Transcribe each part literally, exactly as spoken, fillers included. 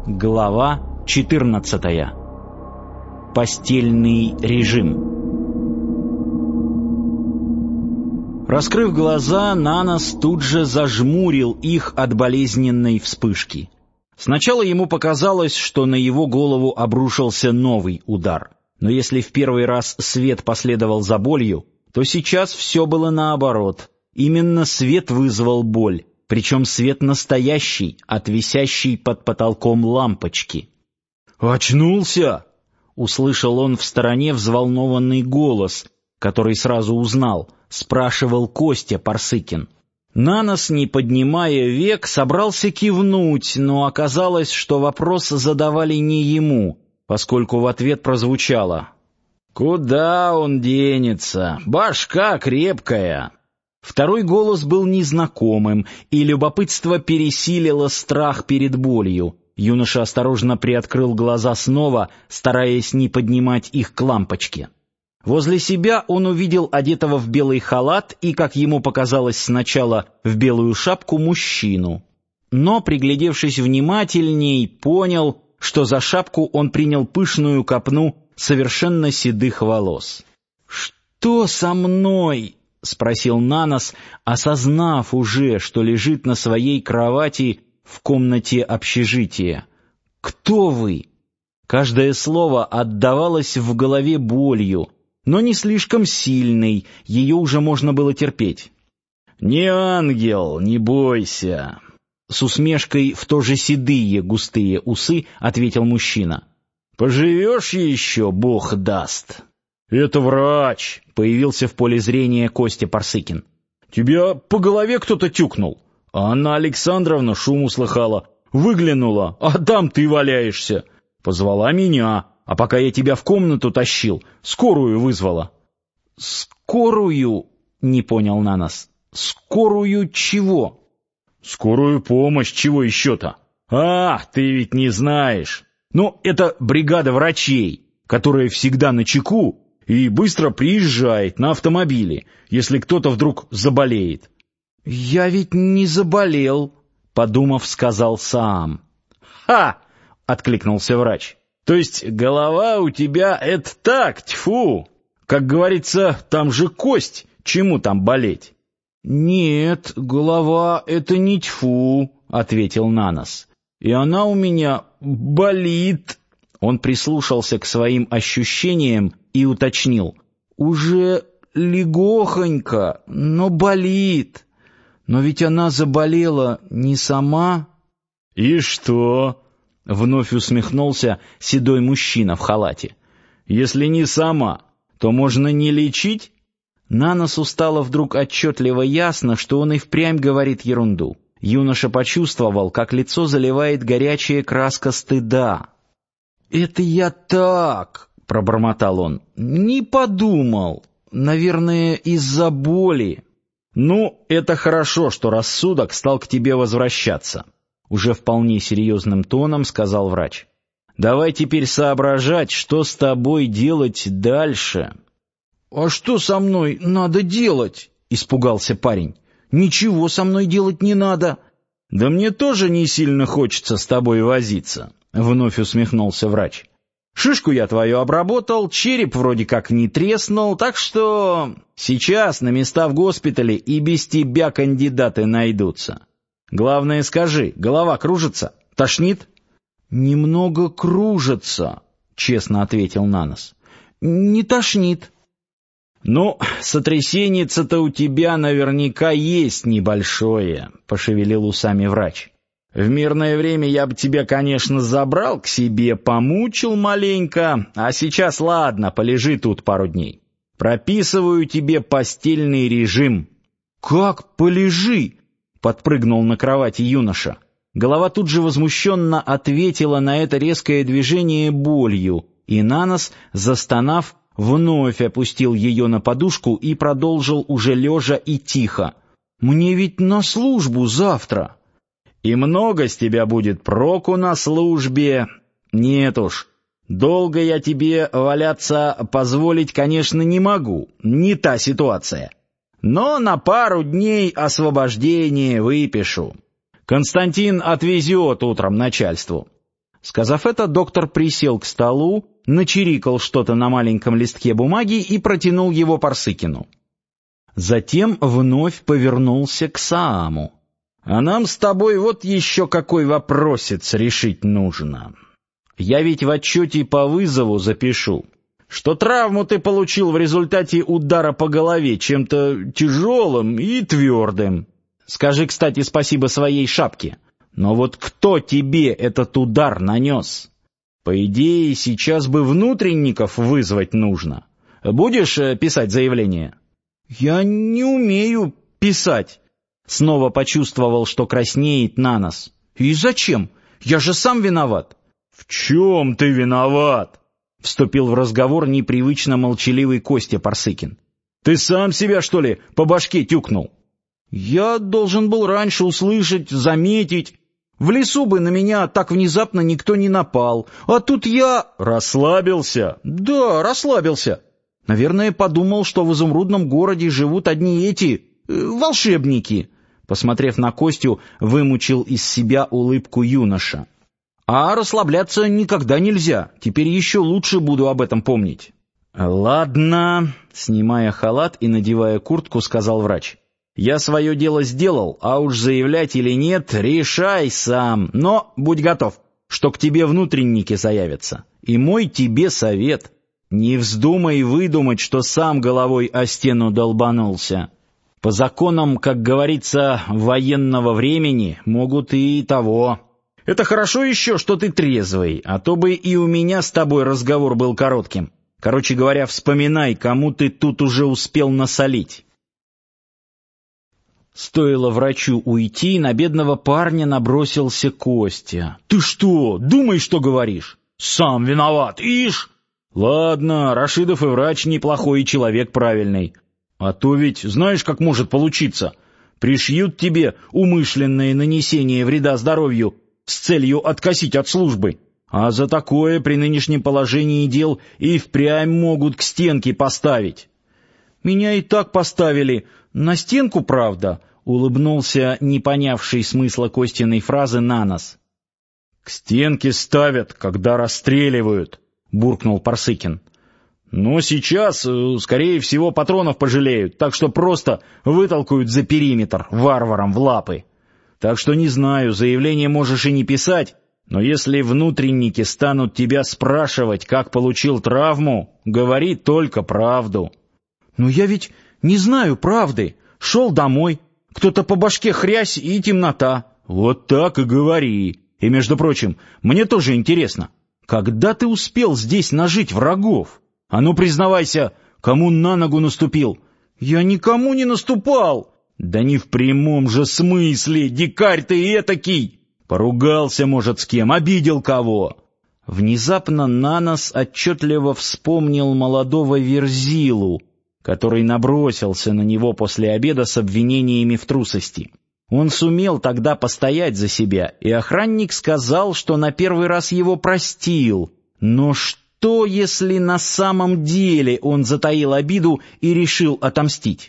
Глава четырнадцатая. Постельный режим. Раскрыв глаза, Нанос тут же зажмурил их от болезненной вспышки. Сначала ему показалось, что на его голову обрушился новый удар. Но если в первый раз свет последовал за болью, то сейчас все было наоборот. Именно свет вызвал боль, причем свет настоящий, от висящей под потолком лампочки. «Очнулся!» — услышал он в стороне взволнованный голос, который сразу узнал. Спрашивал Костя Парсыкин. Нанос, не поднимая век, собрался кивнуть, но оказалось, что вопрос задавали не ему, поскольку в ответ прозвучало: «Куда он денется? Башка крепкая!» Второй голос был незнакомым, и любопытство пересилило страх перед болью. Юноша осторожно приоткрыл глаза снова, стараясь не поднимать их к лампочке. Возле себя он увидел одетого в белый халат и, как ему показалось сначала, в белую шапку мужчину. Но, приглядевшись внимательней, понял, что за шапку он принял пышную копну совершенно седых волос. «Что со мной?» — спросил Нанос, осознав уже, что лежит на своей кровати в комнате общежития. «Кто вы?» Каждое слово отдавалось в голове болью, но не слишком сильной, ее уже можно было терпеть. «Не ангел, не бойся!» С усмешкой в тоже седые густые усы ответил мужчина. «Поживешь еще, Бог даст!» «Это врач!» — появился в поле зрения Костя Парсыкин. «Тебя по голове кто-то тюкнул!» Анна Александровна шум услыхала, выглянула, а там ты валяешься. Позвала меня, а пока я тебя в комнату тащил, скорую вызвала». «Скорую?» — не понял Нанос. «Скорую чего?» «Скорую помощь, чего еще-то?» «А, ты ведь не знаешь. Ну, это бригада врачей, которая всегда начеку и быстро приезжает на автомобиле, если кто-то вдруг заболеет». «Я ведь не заболел», — подумав, сказал сам. «Ха!» — откликнулся врач. «То есть голова у тебя — это так, тьфу! Как говорится, там же кость, чему там болеть?» «Нет, голова — это не тьфу», — ответил Нанос. «И она у меня болит». Он прислушался к своим ощущениям и уточнил. «Уже легохонько, но болит. Но ведь она заболела не сама». «И что?» — вновь усмехнулся седой мужчина в халате. «Если не сама, то можно не лечить?» Наносу стало вдруг отчетливо ясно, что он и впрямь говорит ерунду. Юноша почувствовал, как лицо заливает горячая краска стыда. «Это я так», — пробормотал он, — «не подумал. Наверное, из-за боли». «Ну, это хорошо, что рассудок стал к тебе возвращаться», — уже вполне серьезным тоном сказал врач. «Давай теперь соображать, что с тобой делать дальше». «А что со мной надо делать?» — испугался парень. «Ничего со мной делать не надо». «Да мне тоже не сильно хочется с тобой возиться», — вновь усмехнулся врач. «Шишку я твою обработал, череп вроде как не треснул, так что сейчас на места в госпитале и без тебя кандидаты найдутся. Главное, скажи, голова кружится? Тошнит?» «Немного кружится», — честно ответил Нанос. «Не тошнит». «Ну, сотрясение-то у тебя наверняка есть небольшое», — пошевелил усами врач. «В мирное время я бы тебя, конечно, забрал к себе, помучил маленько, а сейчас ладно, полежи тут пару дней. Прописываю тебе постельный режим». «Как полежи?» — подпрыгнул на кровати юноша. Голова тут же возмущенно ответила на это резкое движение болью, и Нанос, застонав, вновь опустил ее на подушку и продолжил уже лежа и тихо. «Мне ведь на службу завтра». «И много с тебя будет проку на службе. Нет уж, долго я тебе валяться позволить, конечно, не могу, не та ситуация. Но на пару дней освобождения выпишу. Константин отвезет утром начальству». Сказав это, доктор присел к столу, начирикал что-то на маленьком листке бумаги и протянул его Парсыкину. Затем вновь повернулся к Сааму. «А нам с тобой вот еще какой вопросец решить нужно. Я ведь в отчете по вызову запишу, что травму ты получил в результате удара по голове чем-то тяжелым и твердым. Скажи, кстати, спасибо своей шапке. Но вот кто тебе этот удар нанес? По идее, сейчас бы внутренников вызвать нужно. Будешь писать заявление?» «Я не умею писать». Снова почувствовал, что краснеет Нанос. «И зачем? Я же сам виноват». «В чем ты виноват?» Вступил в разговор непривычно молчаливый Костя Парсыкин. «Ты сам себя, что ли, по башке тюкнул?» «Я должен был раньше услышать, заметить. В лесу бы на меня так внезапно никто не напал. А тут я...» «Расслабился?» «Да, расслабился. Наверное, подумал, что в изумрудном городе живут одни эти... Э, волшебники». Посмотрев на Костю, вымучил из себя улыбку юноша. «А расслабляться никогда нельзя. Теперь еще лучше буду об этом помнить». «Ладно», — снимая халат и надевая куртку, сказал врач. «Я свое дело сделал, а уж заявлять или нет, решай сам. Но будь готов, что к тебе внутренники заявятся. И мой тебе совет. Не вздумай выдумать, что сам головой о стену долбанулся. По законам, как говорится, военного времени могут и того. Это хорошо еще, что ты трезвый, а то бы и у меня с тобой разговор был коротким. Короче говоря, вспоминай, кому ты тут уже успел насолить». Стоило врачу уйти, на бедного парня набросился Костя. «Ты что, думай, что говоришь? Сам виноват, ишь!» «Ладно, Рашидов и врач неплохой, и человек правильный. А то ведь знаешь, как может получиться? Пришьют тебе умышленное нанесение вреда здоровью с целью откосить от службы. А за такое при нынешнем положении дел и впрямь могут к стенке поставить». «Меня и так поставили. На стенку, правда?» — улыбнулся не понявший смысла Костиной фразы Нанос. «К стенке ставят, когда расстреливают», — буркнул Парсыкин. «Но сейчас, скорее всего, патронов пожалеют, так что просто вытолкают за периметр варварам в лапы. Так что не знаю, заявление можешь и не писать, но если внутренники станут тебя спрашивать, как получил травму, говори только правду». «Но я ведь не знаю правды. Шел домой, кто-то по башке хрясь и темнота». «Вот так и говори. И, между прочим, мне тоже интересно, когда ты успел здесь нажить врагов? А ну, признавайся, кому на ногу наступил?» «Я никому не наступал». «Да не в прямом же смысле, дикарь ты этакий! Поругался, может, с кем, обидел кого?» Внезапно Нанос отчетливо вспомнил молодого Верзилу, который набросился на него после обеда с обвинениями в трусости. Он сумел тогда постоять за себя, и охранник сказал, что на первый раз его простил. Но что, если на самом деле он затаил обиду и решил отомстить?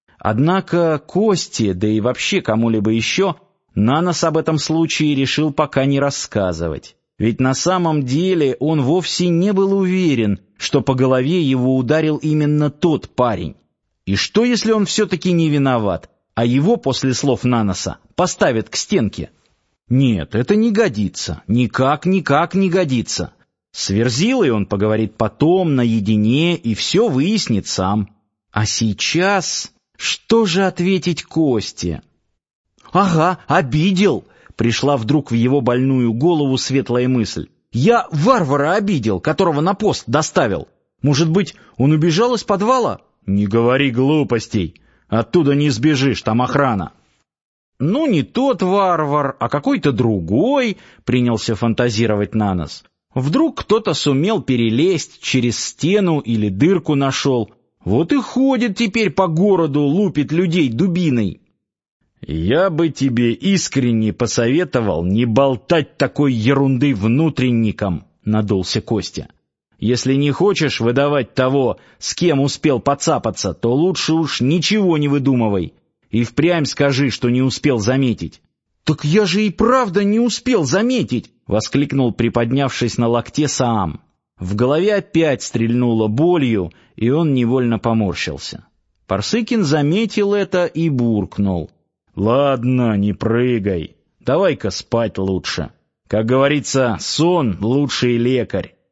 Однако Косте, да и вообще кому-либо еще, Нанос об этом случае решил пока не рассказывать. Ведь на самом деле он вовсе не был уверен, что по голове его ударил именно тот парень. И что, если он все-таки не виноват, а его после слов Наноса поставят к стенке? Нет, это не годится, никак, никак не годится. С Верзилой он поговорит потом, наедине, и все выяснит сам. А сейчас что же ответить Косте? «Ага, обидел!» — пришла вдруг в его больную голову светлая мысль. «Я варвара обидел, которого на пост доставил. Может быть, он убежал из подвала?» «Не говори глупостей. Оттуда не сбежишь, там охрана». «Ну, не тот варвар, а какой-то другой», — принялся фантазировать Нанос. «Вдруг кто-то сумел перелезть через стену или дырку нашел. Вот и ходит теперь по городу, лупит людей дубиной». «Я бы тебе искренне посоветовал не болтать такой ерунды внутренникам», — надулся Костя. «Если не хочешь выдавать того, с кем успел поцапаться, то лучше уж ничего не выдумывай и впрямь скажи, что не успел заметить. «Так я же и правда не успел заметить!» — воскликнул, приподнявшись на локте, Саам. В голове опять стрельнуло болью, и он невольно поморщился. Парсыкин заметил это и буркнул: «Ладно, не прыгай. Давай-ка спать лучше. Как говорится, сон — лучший лекарь».